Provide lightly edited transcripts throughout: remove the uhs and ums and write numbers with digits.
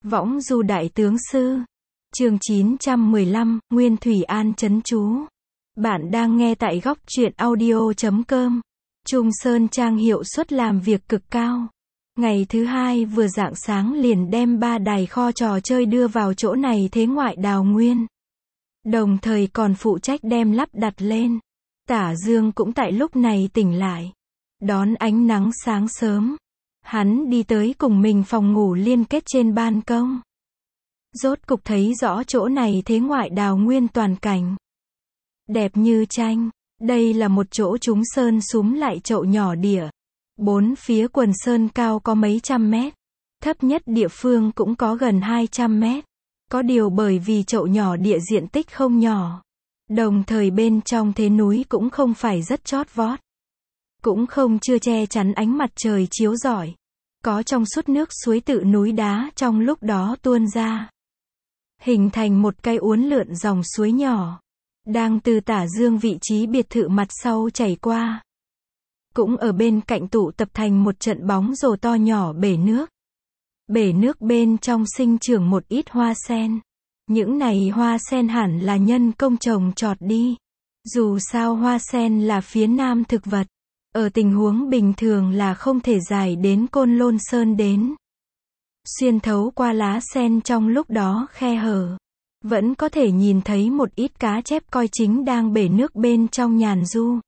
Võng du đại tướng sư. Chương 915, Nguyên Thủy An trấn chú. Bạn đang nghe tại góc truyện audio.com. Trung Sơn Trang hiệu suất làm việc cực cao. Ngày thứ hai vừa rạng sáng liền đem 3 đài kho trò chơi đưa vào chỗ này thế ngoại đào nguyên. Đồng thời còn phụ trách đem lắp đặt lên. Tả Dương cũng tại lúc này tỉnh lại. Đón ánh nắng sáng sớm. Hắn đi tới cùng mình phòng ngủ liên kết trên ban công. Rốt cục thấy rõ chỗ này thế ngoại đào nguyên toàn cảnh. Đẹp như tranh. Đây là một chỗ trúng sơn súm lại chậu nhỏ địa. 4 phía quần sơn cao có mấy trăm mét. Thấp nhất địa phương cũng có gần 200 mét. Có điều bởi vì chậu nhỏ địa diện tích không nhỏ. Đồng thời bên trong thế núi cũng không phải rất chót vót. Cũng không chưa che chắn ánh mặt trời chiếu rọi. Có trong suốt nước suối tự núi đá trong lúc đó tuôn ra. Hình thành một cái uốn lượn dòng suối nhỏ. Đang từ Tả Dương vị trí biệt thự mặt sau chảy qua. Cũng ở bên cạnh tụ tập thành một trận bóng rổ to nhỏ bể nước. Bể nước bên trong sinh trưởng một ít hoa sen. Những này hoa sen hẳn là nhân công trồng trọt đi. Dù sao hoa sen là phía nam thực vật. Ở tình huống bình thường là không thể dài đến Côn Lôn Sơn đến. Xuyên thấu qua lá sen trong lúc đó khe hở. Vẫn có thể nhìn thấy một ít cá chép coi chính đang bể nước bên trong nhàn du.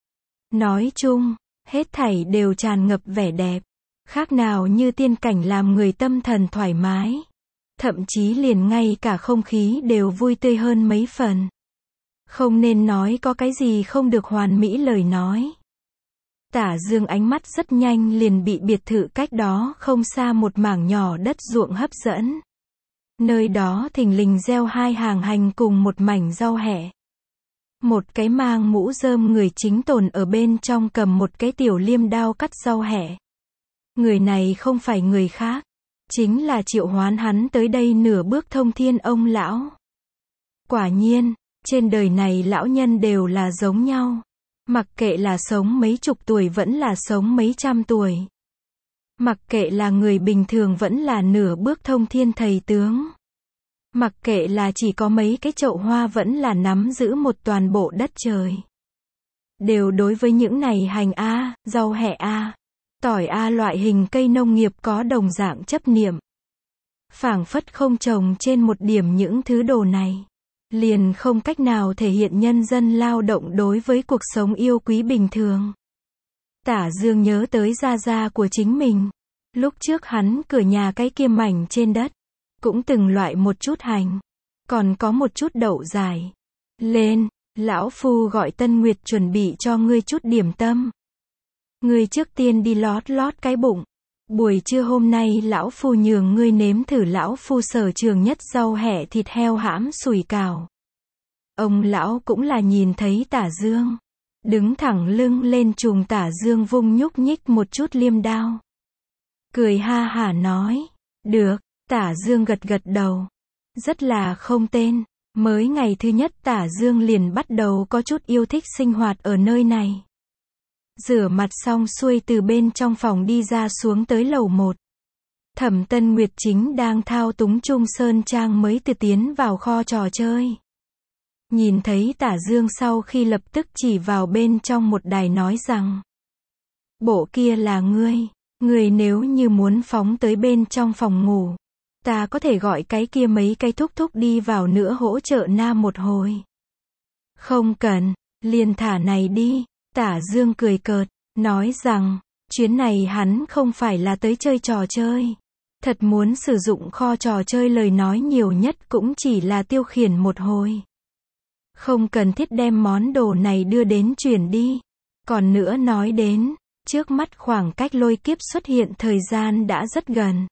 Nói chung, hết thảy đều tràn ngập vẻ đẹp. Khác nào như tiên cảnh làm người tâm thần thoải mái. Thậm chí liền ngay cả không khí đều vui tươi hơn mấy phần. Không nên nói có cái gì không được hoàn mỹ lời nói. Tả Dương ánh mắt rất nhanh liền bị biệt thự cách đó không xa một mảng nhỏ đất ruộng hấp dẫn. Nơi đó thình lình gieo 2 hàng hành cùng một mảnh rau hẹ. Một cái mang mũ rơm người chính tồn ở bên trong cầm một cái tiểu liêm đao cắt rau hẹ. Người này không phải người khác, chính là triệu hoán hắn tới đây nửa bước thông thiên ông lão. Quả nhiên, trên đời này lão nhân đều là giống nhau. Mặc kệ là sống mấy chục tuổi vẫn là sống mấy trăm tuổi. Mặc kệ là người bình thường vẫn là nửa bước thông thiên thầy tướng. Mặc kệ là chỉ có mấy cái chậu hoa vẫn là nắm giữ một toàn bộ đất trời. Đều đối với những này hành A, rau hẹ A, tỏi A loại hình cây nông nghiệp có đồng dạng chấp niệm. Phảng phất không trồng trên một điểm những thứ đồ này. Liền không cách nào thể hiện nhân dân lao động đối với cuộc sống yêu quý bình thường. Tả Dương nhớ tới gia gia của chính mình. Lúc trước hắn cửa nhà cái kia mảnh trên đất. Cũng từng loại một chút hành. Còn có một chút đậu dài. Lên, lão phu gọi Tân Nguyệt chuẩn bị cho ngươi chút điểm tâm. Ngươi trước tiên đi lót lót cái bụng. Buổi trưa hôm nay lão phu nhường ngươi nếm thử lão phu sở trường nhất rau hẹ thịt heo hãm sủi cảo. Ông lão cũng là nhìn thấy Tả Dương. Đứng thẳng lưng lên trùng Tả Dương vung nhúc nhích một chút liêm đao. Cười ha hả nói. Được, Tả Dương gật gật đầu. Rất là không tên. Mới ngày thứ nhất Tả Dương liền bắt đầu có chút yêu thích sinh hoạt ở nơi này. Rửa mặt xong xuôi từ bên trong phòng đi ra xuống tới lầu 1. Thẩm Tân Nguyệt chính đang thao túng Trung Sơn Trang mới từ tiến vào kho trò chơi. Nhìn thấy Tả Dương sau khi lập tức chỉ vào bên trong một đài nói rằng. Bộ kia là ngươi nếu như muốn phóng tới bên trong phòng ngủ. Ta có thể gọi cái kia mấy cái thúc thúc đi vào nữa hỗ trợ nam một hồi. Không cần, liền thả này đi. Tả Dương cười cợt, nói rằng, chuyến này hắn không phải là tới chơi trò chơi. Thật muốn sử dụng kho trò chơi lời nói nhiều nhất cũng chỉ là tiêu khiển một hồi. Không cần thiết đem món đồ này đưa đến chuyển đi. Còn nữa nói đến, trước mắt khoảng cách lôi kiếp xuất hiện thời gian đã rất gần.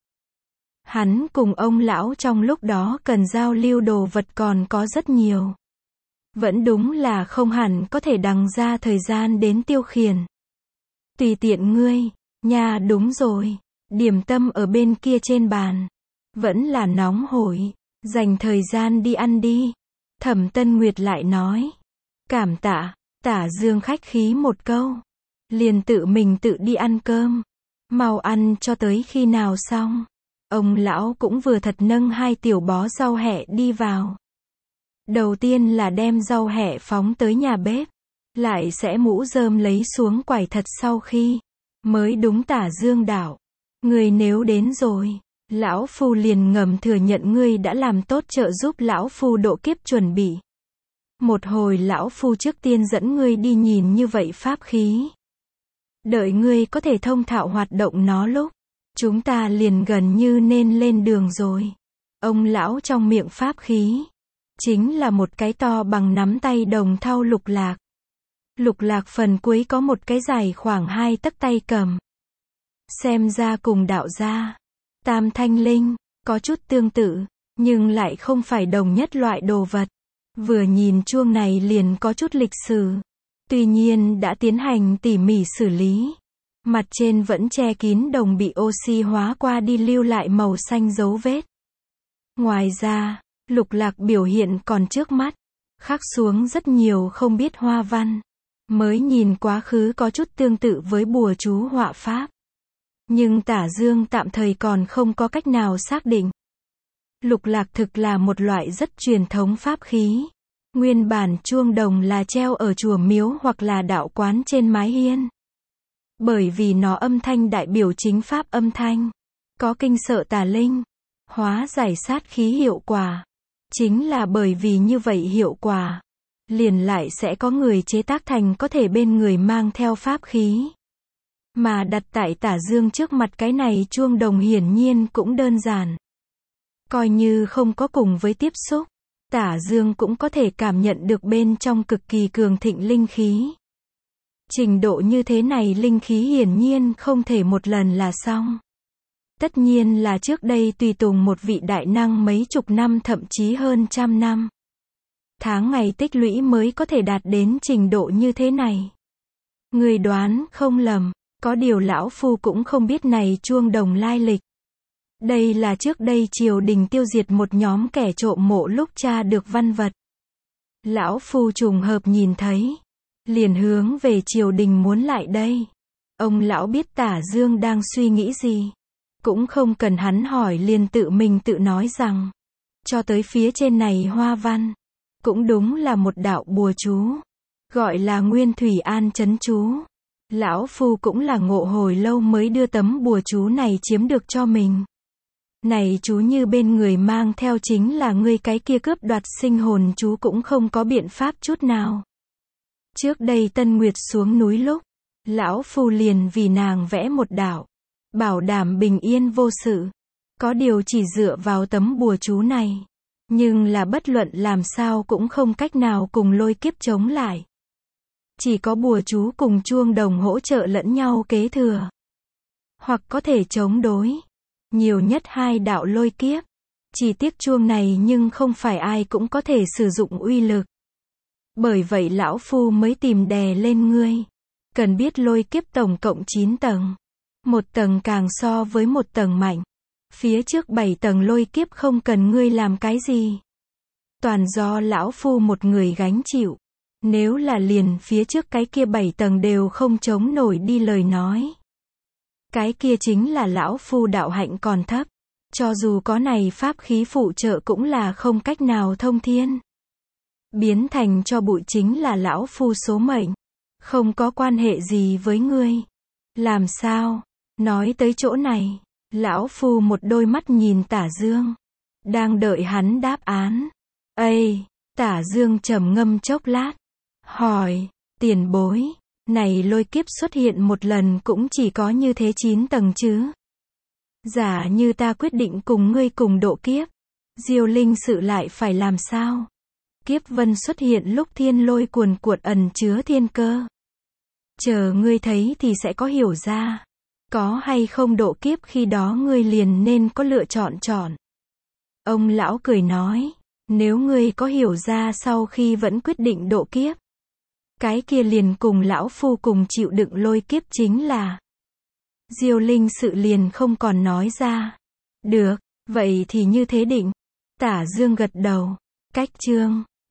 Hắn cùng ông lão trong lúc đó cần giao lưu đồ vật còn có rất nhiều. Vẫn đúng là không hẳn có thể đằng ra thời gian đến tiêu khiển. Tùy tiện ngươi, nha đúng rồi, điểm tâm ở bên kia trên bàn. Vẫn là nóng hổi, dành thời gian đi ăn đi. Thẩm Tân Nguyệt lại nói. Cảm tạ, Tả Dương khách khí một câu. Liền tự mình tự đi ăn cơm. Mau ăn cho tới khi nào xong. Ông lão cũng vừa thật nâng 2 tiểu bó rau hẹ đi vào. Đầu tiên là đem rau hẹ phóng tới nhà bếp, lại sẽ mũ rơm lấy xuống quải thật sau khi mới đúng. Tả Dương đạo: Ngươi nếu đến rồi, lão phu liền ngầm thừa nhận ngươi đã làm tốt trợ giúp lão phu độ kiếp chuẩn bị. Một hồi lão phu trước tiên dẫn ngươi đi nhìn như vậy pháp khí. Đợi ngươi có thể thông thạo hoạt động nó lúc, chúng ta liền gần như nên lên đường rồi. Ông lão trong miệng pháp khí, chính là một cái to bằng nắm tay đồng thau lục lạc. Lục lạc phần cuối có một cái dài khoảng 2 tấc tay cầm. Xem ra cùng đạo gia, Tam Thanh Linh, có chút tương tự, nhưng lại không phải đồng nhất loại đồ vật. Vừa nhìn chuông này liền có chút lịch sử. Tuy nhiên đã tiến hành tỉ mỉ xử lý. Mặt trên vẫn che kín đồng bị oxy hóa qua đi lưu lại màu xanh dấu vết. Ngoài ra, lục lạc biểu hiện còn trước mắt, khắc xuống rất nhiều không biết hoa văn. Mới nhìn quá khứ có chút tương tự với bùa chú họa pháp. Nhưng Tả Dương tạm thời còn không có cách nào xác định. Lục lạc thực là một loại rất truyền thống pháp khí. Nguyên bản chuông đồng là treo ở chùa miếu hoặc là đạo quán trên mái hiên. Bởi vì nó âm thanh đại biểu chính pháp âm thanh, có kinh sợ tà linh, hóa giải sát khí hiệu quả. Chính là bởi vì như vậy hiệu quả, liền lại sẽ có người chế tác thành có thể bên người mang theo pháp khí. Mà đặt tại Tả Dương trước mặt cái này chuông đồng hiển nhiên cũng đơn giản. Coi như không có cùng với tiếp xúc, Tả Dương cũng có thể cảm nhận được bên trong cực kỳ cường thịnh linh khí. Trình độ như thế này linh khí hiển nhiên không thể một lần là xong. Tất nhiên là trước đây tùy tùng một vị đại năng mấy chục năm thậm chí hơn trăm năm. Tháng ngày tích lũy mới có thể đạt đến trình độ như thế này. Người đoán không lầm, có điều lão phu cũng không biết này chuông đồng lai lịch. Đây là trước đây triều đình tiêu diệt một nhóm kẻ trộm mộ lúc tra được văn vật. Lão phu trùng hợp nhìn thấy, liền hướng về triều đình muốn lại đây. Ông lão biết Tả Dương đang suy nghĩ gì, cũng không cần hắn hỏi liền tự mình tự nói rằng, cho tới phía trên này hoa văn, cũng đúng là một đạo bùa chú, gọi là Nguyên Thủy An Trấn Chú. Lão phu cũng là ngộ hồi lâu mới đưa tấm bùa chú này chiếm được cho mình. Này chú như bên người mang theo chính là ngươi cái kia cướp đoạt sinh hồn chú cũng không có biện pháp chút nào. Trước đây Tân Nguyệt xuống núi lúc, lão phu liền vì nàng vẽ một đạo, bảo đảm bình yên vô sự. Có điều chỉ dựa vào tấm bùa chú này, nhưng là bất luận làm sao cũng không cách nào cùng lôi kiếp chống lại. Chỉ có bùa chú cùng chuông đồng hỗ trợ lẫn nhau kế thừa, hoặc có thể chống đối, nhiều nhất 2 đạo lôi kiếp. Chỉ tiếc chuông này nhưng không phải ai cũng có thể sử dụng uy lực. Bởi vậy lão phu mới tìm đè lên ngươi. Cần biết lôi kiếp tổng cộng 9 tầng. Một tầng càng so với một tầng mạnh. Phía trước 7 tầng lôi kiếp không cần ngươi làm cái gì. Toàn do lão phu một người gánh chịu. Nếu là liền phía trước cái kia 7 tầng đều không chống nổi đi lời nói, cái kia chính là lão phu đạo hạnh còn thấp. Cho dù có này pháp khí phụ trợ cũng là không cách nào thông thiên. Biến thành cho bụi chính là lão phu số mệnh. Không có quan hệ gì với ngươi. Làm sao? Nói tới chỗ này, lão phu một đôi mắt nhìn Tả Dương, đang đợi hắn đáp án. Ây, Tả Dương trầm ngâm chốc lát, hỏi, tiền bối, này lôi kiếp xuất hiện một lần cũng chỉ có như thế 9 tầng chứ? Giả như ta quyết định cùng ngươi cùng độ kiếp, Diêu Linh sự lại phải làm sao? Kiếp vân xuất hiện lúc thiên lôi cuồn cuộn ẩn chứa thiên cơ. Chờ ngươi thấy thì sẽ có hiểu ra. Có hay không độ kiếp khi đó ngươi liền nên có lựa chọn chọn. Ông lão cười nói, nếu ngươi có hiểu ra sau khi vẫn quyết định độ kiếp, cái kia liền cùng lão phu cùng chịu đựng lôi kiếp chính là. Diêu Linh sự liền không còn nói ra. Được, vậy thì như thế định. Tả Dương gật đầu. Cách chương